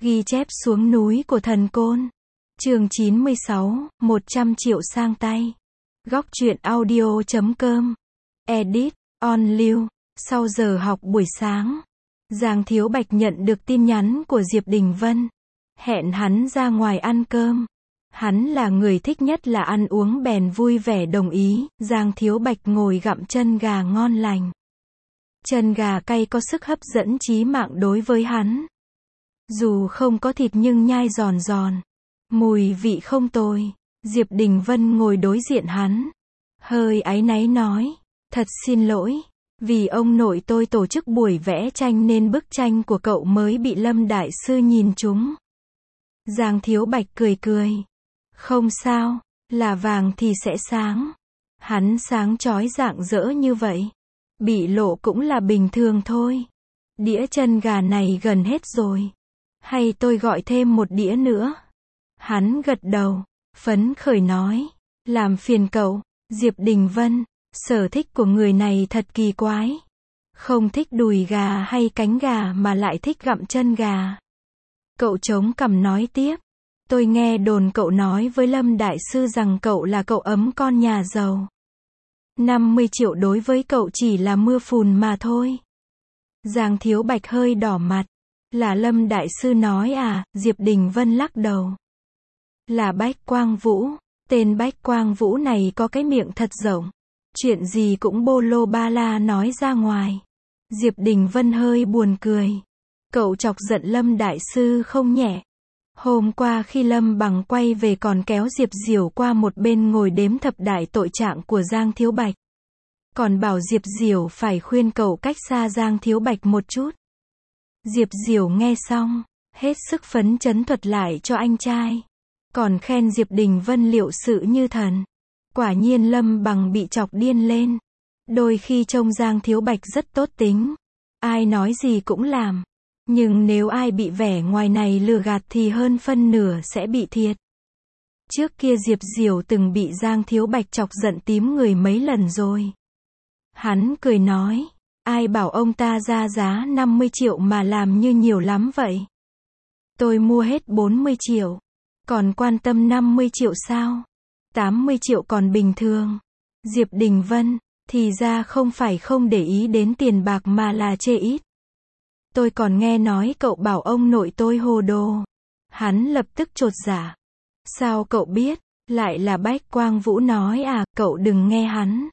Ghi chép xuống núi của thần côn. Chương 96, 100 triệu sang tay. Góc truyện audio.com. Edit, on lưu. Sau giờ học buổi sáng, Giang Thiếu Bạch nhận được tin nhắn của Diệp Đình Vân. Hẹn hắn ra ngoài ăn cơm. Hắn là người thích nhất là ăn uống bèn vui vẻ đồng ý. Giang Thiếu Bạch ngồi gặm chân gà ngon lành. Chân gà cay có sức hấp dẫn chí mạng đối với hắn. Dù không có thịt nhưng nhai giòn giòn. Mùi vị không tồi. Diệp Đình Vân ngồi đối diện hắn. Hơi áy náy nói. Thật xin lỗi. Vì ông nội tôi tổ chức buổi vẽ tranh nên bức tranh của cậu mới bị Lâm Đại Sư nhìn trúng. Giang Thiếu Bạch cười cười. Không sao, là vàng thì sẽ sáng. Hắn sáng chói rạng rỡ như vậy. Bị lộ cũng là bình thường thôi. Đĩa chân gà này gần hết rồi. Hay tôi gọi thêm một đĩa nữa? Hắn gật đầu, phấn khởi nói. Làm phiền cậu, Diệp Đình Vân. Sở thích của người này thật kỳ quái. Không thích đùi gà hay cánh gà mà lại thích gặm chân gà. Cậu chống cằm nói tiếp. Tôi nghe đồn cậu nói với Lâm Đại Sư rằng cậu là cậu ấm con nhà giàu. 50 triệu đối với cậu chỉ là mưa phùn mà thôi. Giang Thiếu Bạch hơi đỏ mặt. Là Lâm Đại Sư nói à? Diệp Đình Vân lắc đầu. Là Bách Quang Vũ. Tên Bách Quang Vũ này có cái miệng thật rộng. Chuyện gì cũng bô lô ba la nói ra ngoài. Diệp Đình Vân hơi buồn cười. Cậu chọc giận Lâm Đại Sư không nhẹ. Hôm qua khi Lâm Bằng quay về còn kéo Diệp Diểu qua một bên ngồi đếm thập đại tội trạng của Giang Thiếu Bạch. Còn bảo Diệp Diểu phải khuyên cậu cách xa Giang Thiếu Bạch một chút. Diệp Diểu nghe xong, hết sức phấn chấn thuật lại cho anh trai. Còn khen Diệp Đình Vân liệu sự như thần. Quả nhiên Lâm Bằng bị chọc điên lên. Đôi khi trông Giang Thiếu Bạch rất tốt tính. Ai nói gì cũng làm. Nhưng nếu ai bị vẻ ngoài này lừa gạt thì hơn phân nửa sẽ bị thiệt. Trước kia Diệp Diểu từng bị Giang Thiếu Bạch chọc giận tím người mấy lần rồi. Hắn cười nói. Ai bảo ông ta ra giá 50 triệu mà làm như nhiều lắm vậy? Tôi mua hết 40 triệu. Còn quan tâm 50 triệu sao? 80 triệu còn bình thường. Diệp Đình Vân, thì ra không phải không để ý đến tiền bạc mà là chê ít. Tôi còn nghe nói cậu bảo ông nội tôi hồ đồ. Hắn lập tức chột dạ. Sao cậu biết? Lại là Bách Quang Vũ nói à? Cậu đừng nghe hắn.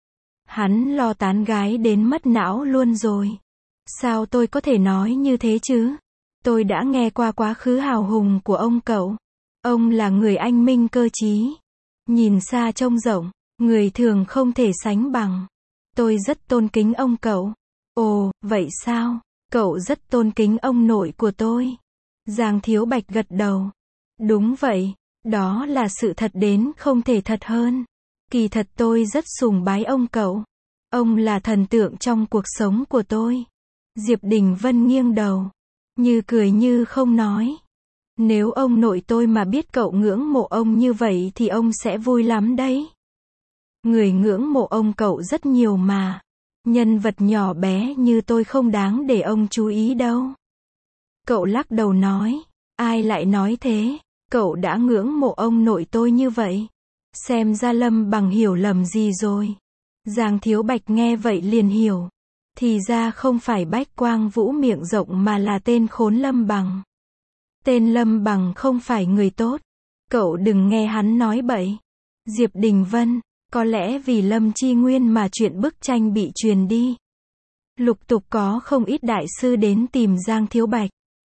Hắn lo tán gái đến mất não luôn rồi. Sao tôi có thể nói như thế chứ? Tôi đã nghe qua quá khứ hào hùng của ông cậu. Ông là người anh minh cơ trí. Nhìn xa trông rộng, người thường không thể sánh bằng. Tôi rất tôn kính ông cậu. Ồ, vậy sao? Cậu rất tôn kính ông nội của tôi. Giang Thiếu Bạch gật đầu. Đúng vậy, đó là sự thật đến không thể thật hơn. Kỳ thật tôi rất sùng bái ông cậu. Ông là thần tượng trong cuộc sống của tôi. Diệp Đình Vân nghiêng đầu, như cười như không nói. Nếu ông nội tôi mà biết cậu ngưỡng mộ ông như vậy thì ông sẽ vui lắm đấy. Người ngưỡng mộ ông cậu rất nhiều mà. Nhân vật nhỏ bé như tôi không đáng để ông chú ý đâu. Cậu lắc đầu nói. Ai lại nói thế? Cậu đã ngưỡng mộ ông nội tôi như vậy. Xem ra Lâm Bằng hiểu lầm gì rồi. Giang Thiếu Bạch nghe vậy liền hiểu. Thì ra không phải Bách Quang Vũ miệng rộng mà là tên khốn Lâm Bằng. Tên Lâm Bằng không phải người tốt. Cậu đừng nghe hắn nói bậy. Diệp Đình Vân, có lẽ vì Lâm Chi Nguyên mà chuyện bức tranh bị truyền đi. Lục tục có không ít đại sư đến tìm Giang Thiếu Bạch.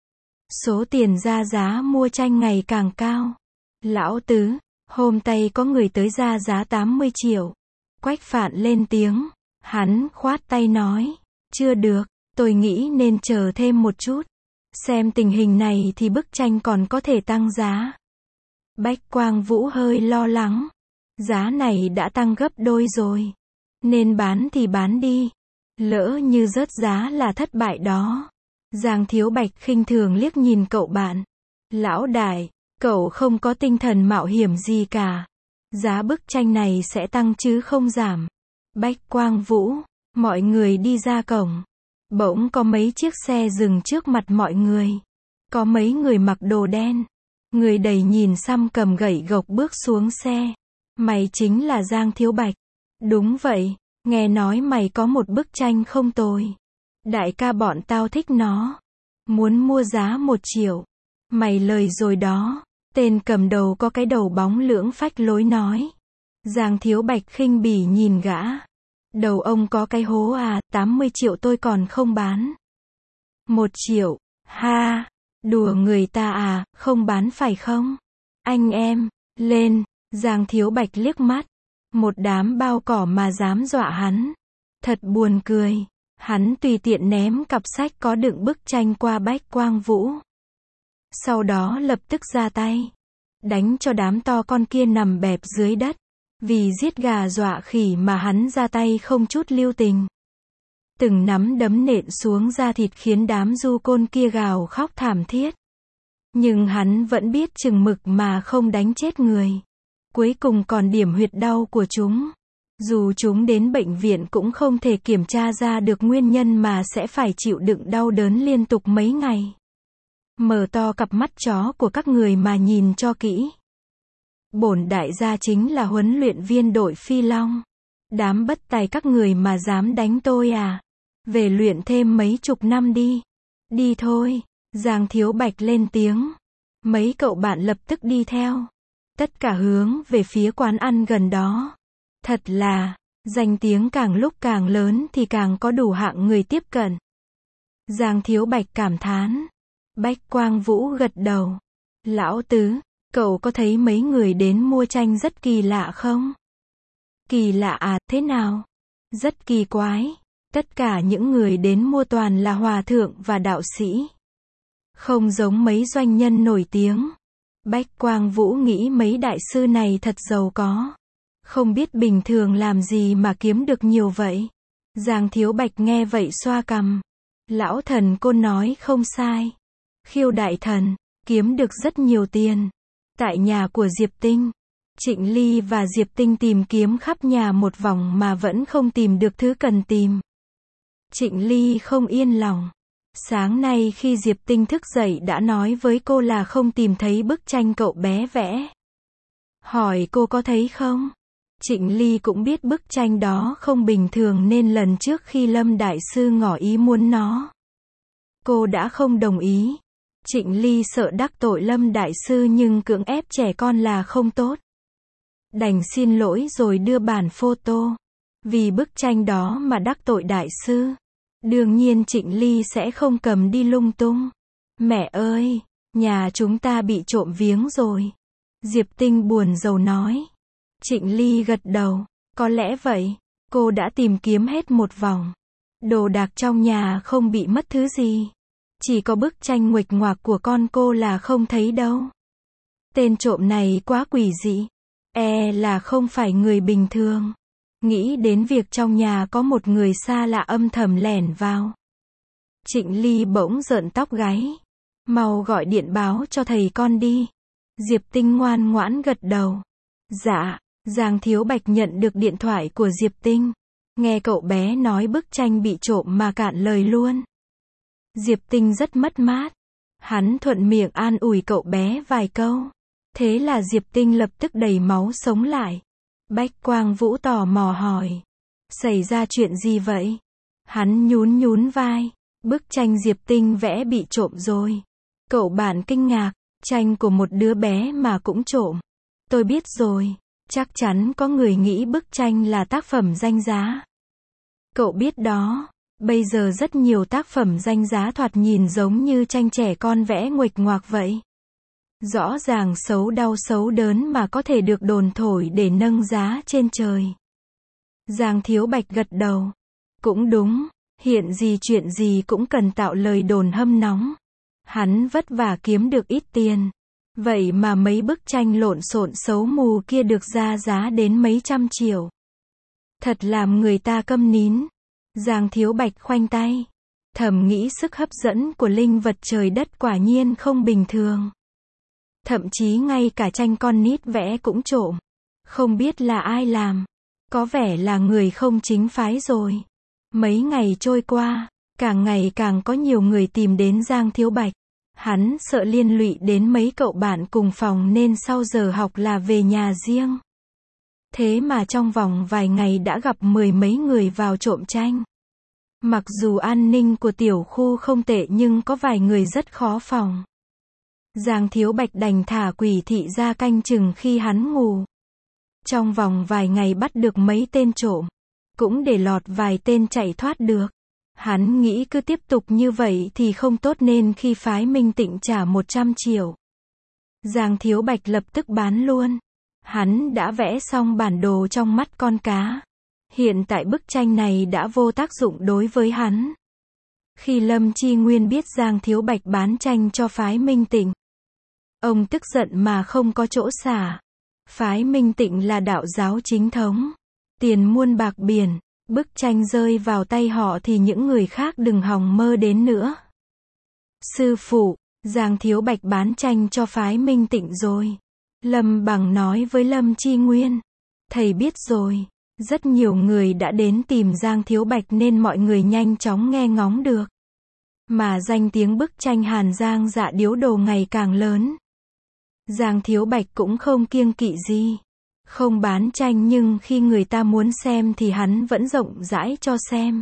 Số tiền ra giá mua tranh ngày càng cao. Lão Tứ, hôm nay có người tới ra giá 80 triệu. Quách Phạn lên tiếng. Hắn khoát tay nói. Chưa được, tôi nghĩ nên chờ thêm một chút. Xem tình hình này thì bức tranh còn có thể tăng giá. Bách Quang Vũ hơi lo lắng. Giá này đã tăng gấp đôi rồi. Nên bán thì bán đi. Lỡ như rớt giá là thất bại đó. Giang Thiếu Bạch khinh thường liếc nhìn cậu bạn. Lão đại, cậu không có tinh thần mạo hiểm gì cả. Giá bức tranh này sẽ tăng chứ không giảm. Bách Quang Vũ, mọi người đi ra cổng. Bỗng có mấy chiếc xe dừng trước mặt mọi người. Có mấy người mặc đồ đen. Người đầy nhìn xăm cầm gậy gộc bước xuống xe. Mày chính là Giang Thiếu Bạch. Đúng vậy, nghe nói mày có một bức tranh không tồi. Đại ca bọn tao thích nó. Muốn mua giá 1 triệu. Mày lời rồi đó. Tên cầm đầu có cái đầu bóng lưỡng phách lối nói. Giang Thiếu Bạch khinh bỉ nhìn gã. Đầu ông có cái hố à, 80 triệu tôi còn không bán. 1 triệu, ha, đùa người ta à, không bán phải không? Anh em, lên, Giang Thiếu Bạch liếc mắt. Một đám bao cỏ mà dám dọa hắn. Thật buồn cười. Hắn tùy tiện ném cặp sách có đựng bức tranh qua Bách Quang Vũ. Sau đó lập tức ra tay. Đánh cho đám to con kia nằm bẹp dưới đất. Vì giết gà dọa khỉ mà hắn ra tay không chút lưu tình. Từng nắm đấm nện xuống da thịt khiến đám du côn kia gào khóc thảm thiết. Nhưng hắn vẫn biết chừng mực mà không đánh chết người. Cuối cùng còn điểm huyệt đau của chúng. Dù chúng đến bệnh viện cũng không thể kiểm tra ra được nguyên nhân mà sẽ phải chịu đựng đau đớn liên tục mấy ngày. Mở to cặp mắt chó của các người mà nhìn cho kỹ. Bổn đại gia chính là huấn luyện viên đội Phi Long. Đám bất tài các người mà dám đánh tôi à? Về luyện thêm mấy chục năm đi. Đi thôi. Giang Thiếu Bạch lên tiếng. Mấy cậu bạn lập tức đi theo. Tất cả hướng về phía quán ăn gần đó. Thật là, danh tiếng càng lúc càng lớn thì càng có đủ hạng người tiếp cận. Giang Thiếu Bạch cảm thán. Bách Quang Vũ gật đầu. Lão Tứ, cậu có thấy mấy người đến mua tranh rất kỳ lạ không? Kỳ lạ à, thế nào? Rất kỳ quái. Tất cả những người đến mua toàn là hòa thượng và đạo sĩ. Không giống mấy doanh nhân nổi tiếng. Bách Quang Vũ nghĩ mấy đại sư này thật giàu có. Không biết bình thường làm gì mà kiếm được nhiều vậy. Giang Thiếu Bạch nghe vậy xoa cằm. Lão thần cô nói không sai. Khiêu đại thần, kiếm được rất nhiều tiền. Tại nhà của Diệp Tinh, Trịnh Ly và Diệp Tinh tìm kiếm khắp nhà một vòng mà vẫn không tìm được thứ cần tìm. Trịnh Ly không yên lòng. Sáng nay khi Diệp Tinh thức dậy đã nói với cô là không tìm thấy bức tranh cậu bé vẽ. Hỏi cô có thấy không? Trịnh Ly cũng biết bức tranh đó không bình thường nên lần trước khi Lâm Đại Sư ngỏ ý muốn nó, cô đã không đồng ý. Trịnh Ly sợ đắc tội Lâm Đại Sư nhưng cưỡng ép trẻ con là không tốt. Đành xin lỗi rồi đưa bản photo. Vì bức tranh đó mà đắc tội Đại Sư. Đương nhiên Trịnh Ly sẽ không cầm đi lung tung. Mẹ ơi, nhà chúng ta bị trộm viếng rồi. Diệp Tinh buồn rầu nói. Trịnh Ly gật đầu. Có lẽ vậy. Cô đã tìm kiếm hết một vòng. Đồ đạc trong nhà không bị mất thứ gì. Chỉ có bức tranh nguệch ngoạc của con cô là không thấy đâu. Tên trộm này quá quỷ dị. Là không phải người bình thường. Nghĩ đến việc trong nhà có một người xa lạ âm thầm lẻn vào. Trịnh Ly bỗng rợn tóc gáy. Mau gọi điện báo cho thầy con đi. Diệp Tinh ngoan ngoãn gật đầu. Dạ. Giang Thiếu Bạch nhận được điện thoại của Diệp Tinh. Nghe cậu bé nói bức tranh bị trộm mà cạn lời luôn. Diệp Tinh rất mất mát. Hắn thuận miệng an ủi cậu bé vài câu. Thế là Diệp Tinh lập tức đầy máu sống lại. Bách Quang Vũ tò mò hỏi. Xảy ra chuyện gì vậy? Hắn nhún nhún vai. Bức tranh Diệp Tinh vẽ bị trộm rồi. Cậu bạn kinh ngạc. Tranh của một đứa bé mà cũng trộm. Tôi biết rồi. Chắc chắn có người nghĩ bức tranh là tác phẩm danh giá. Cậu biết đó. Bây giờ rất nhiều tác phẩm danh giá thoạt nhìn giống như tranh trẻ con vẽ nguệch ngoạc vậy. Rõ ràng xấu đau xấu đớn mà có thể được đồn thổi để nâng giá trên trời. Giang Thiếu Bạch gật đầu. Cũng đúng, hiện gì chuyện gì cũng cần tạo lời đồn hâm nóng. Hắn vất vả kiếm được ít tiền. Vậy mà mấy bức tranh lộn xộn xấu mù kia được ra giá đến mấy trăm triệu. Thật làm người ta câm nín. Giang Thiếu Bạch khoanh tay. Thầm nghĩ sức hấp dẫn của linh vật trời đất quả nhiên không bình thường. Thậm chí ngay cả tranh con nít vẽ cũng trộm. Không biết là ai làm. Có vẻ là người không chính phái rồi. Mấy ngày trôi qua, càng ngày càng có nhiều người tìm đến Giang Thiếu Bạch. Hắn sợ liên lụy đến mấy cậu bạn cùng phòng nên sau giờ học là về nhà riêng. Thế mà trong vòng vài ngày đã gặp mười mấy người vào trộm tranh. Mặc dù an ninh của tiểu khu không tệ nhưng có vài người rất khó phòng. Giang Thiếu Bạch đành thả quỷ thị ra canh chừng khi hắn ngủ. Trong vòng vài ngày bắt được mấy tên trộm, cũng để lọt vài tên chạy thoát được. Hắn nghĩ cứ tiếp tục như vậy thì không tốt nên khi phái Minh Tịnh trả 100 triệu. Giang Thiếu Bạch lập tức bán luôn. Hắn đã vẽ xong bản đồ trong mắt con cá. Hiện tại bức tranh này đã vô tác dụng đối với hắn. Khi Lâm Chi Nguyên biết Giang Thiếu Bạch bán tranh cho phái Minh Tịnh, ông tức giận mà không có chỗ xả. Phái Minh Tịnh là đạo giáo chính thống. Tiền muôn bạc biển. Bức tranh rơi vào tay họ thì những người khác đừng hòng mơ đến nữa. Sư phụ, Giang Thiếu Bạch bán tranh cho phái Minh Tịnh rồi. Lâm Bằng nói với Lâm Chi Nguyên. Thầy biết rồi. Rất nhiều người đã đến tìm Giang Thiếu Bạch nên mọi người nhanh chóng nghe ngóng được. Mà danh tiếng bức tranh Hàn Giang Dạ Điếu Đồ ngày càng lớn. Giang Thiếu Bạch cũng không kiêng kỵ gì. Không bán tranh nhưng khi người ta muốn xem thì hắn vẫn rộng rãi cho xem.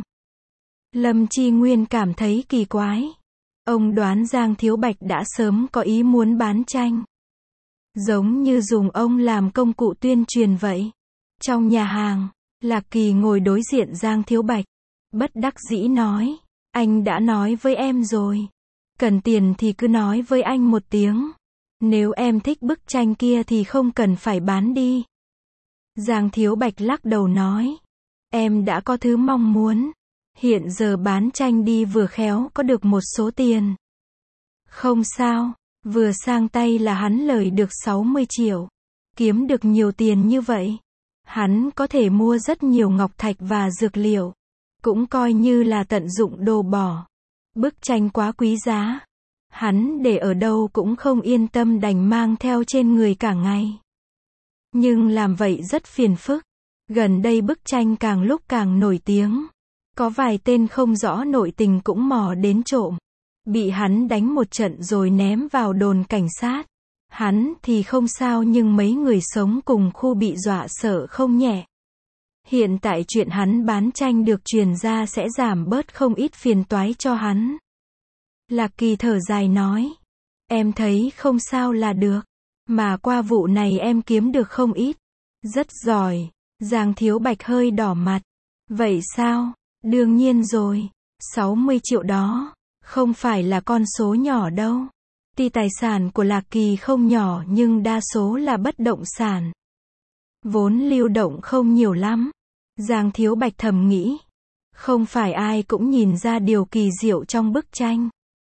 Lâm Chi Nguyên cảm thấy kỳ quái. Ông đoán Giang Thiếu Bạch đã sớm có ý muốn bán tranh. Giống như dùng ông làm công cụ tuyên truyền vậy. Trong nhà hàng, Lạc Kỳ ngồi đối diện Giang Thiếu Bạch. Bất đắc dĩ nói. Anh đã nói với em rồi. Cần tiền thì cứ nói với anh một tiếng. Nếu em thích bức tranh kia thì không cần phải bán đi. Giang Thiếu Bạch lắc đầu nói. Em đã có thứ mong muốn. Hiện giờ bán tranh đi vừa khéo có được một số tiền. Không sao, vừa sang tay là hắn lời được 60 triệu. Kiếm được nhiều tiền như vậy. Hắn có thể mua rất nhiều ngọc thạch và dược liệu. Cũng coi như là tận dụng đồ bỏ. Bức tranh quá quý giá. Hắn để ở đâu cũng không yên tâm đành mang theo trên người cả ngày. Nhưng làm vậy rất phiền phức. Gần đây bức tranh càng lúc càng nổi tiếng. Có vài tên không rõ nội tình cũng mò đến trộm. Bị hắn đánh một trận rồi ném vào đồn cảnh sát. Hắn thì không sao nhưng mấy người sống cùng khu bị dọa sợ không nhẹ. Hiện tại chuyện hắn bán tranh được truyền ra sẽ giảm bớt không ít phiền toái cho hắn. Lạc Kỳ thở dài nói. Em thấy không sao là được. Mà qua vụ này em kiếm được không ít. Rất giỏi. Giang Thiếu Bạch hơi đỏ mặt. Vậy sao? Đương nhiên rồi. 60 triệu đó. Không phải là con số nhỏ đâu. Tuy tài sản của Lạc Kỳ không nhỏ nhưng đa số là bất động sản. Vốn lưu động không nhiều lắm. Giang Thiếu Bạch thầm nghĩ. Không phải ai cũng nhìn ra điều kỳ diệu trong bức tranh.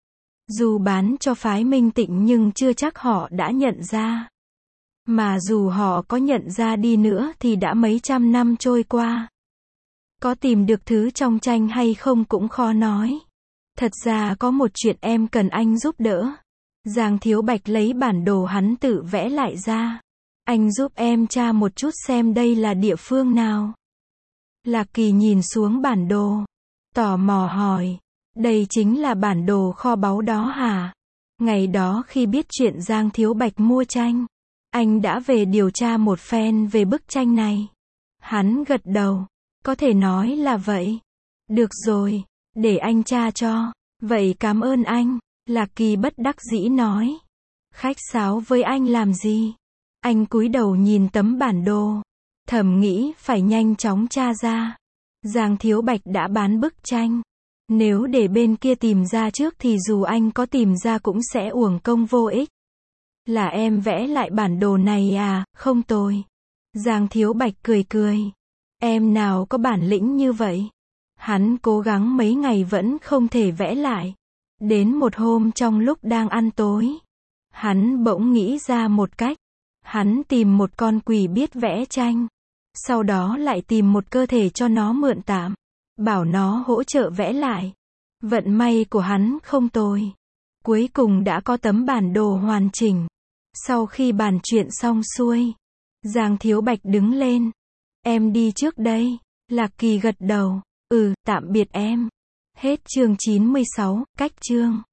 Dù bán cho phái Minh Tịnh nhưng chưa chắc họ đã nhận ra. Mà dù họ có nhận ra đi nữa thì đã mấy trăm năm trôi qua. Có tìm được thứ trong tranh hay không cũng khó nói. Thật ra có một chuyện em cần anh giúp đỡ. Giang Thiếu Bạch lấy bản đồ hắn tự vẽ lại ra. Anh giúp em tra một chút xem đây là địa phương nào. Lạc Kỳ nhìn xuống bản đồ. Tò mò hỏi. Đây chính là bản đồ kho báu đó hả? Ngày đó khi biết chuyện Giang Thiếu Bạch mua tranh, anh đã về điều tra một phen về bức tranh này. Hắn gật đầu. Có thể nói là vậy. Được rồi, để anh tra cho. Vậy cảm ơn anh. Lạc Kỳ bất đắc dĩ nói. Khách sáo với anh làm gì? Anh cúi đầu nhìn tấm bản đồ. Thầm nghĩ phải nhanh chóng tra ra. Giang Thiếu Bạch đã bán bức tranh. Nếu để bên kia tìm ra trước thì dù anh có tìm ra cũng sẽ uổng công vô ích. Là em vẽ lại bản đồ này à? Không tồi. Giang Thiếu Bạch cười cười. Em nào có bản lĩnh như vậy? Hắn cố gắng mấy ngày vẫn không thể vẽ lại. Đến một hôm trong lúc đang ăn tối, hắn bỗng nghĩ ra một cách. Hắn tìm một con quỷ biết vẽ tranh. Sau đó lại tìm một cơ thể cho nó mượn tạm. Bảo nó hỗ trợ vẽ lại. Vận may của hắn không tồi. Cuối cùng đã có tấm bản đồ hoàn chỉnh. Sau khi bàn chuyện xong xuôi, Giang Thiếu Bạch đứng lên. Em đi trước đây. Lạc Kỳ gật đầu. Tạm biệt em. Hết chương 96, cách chương.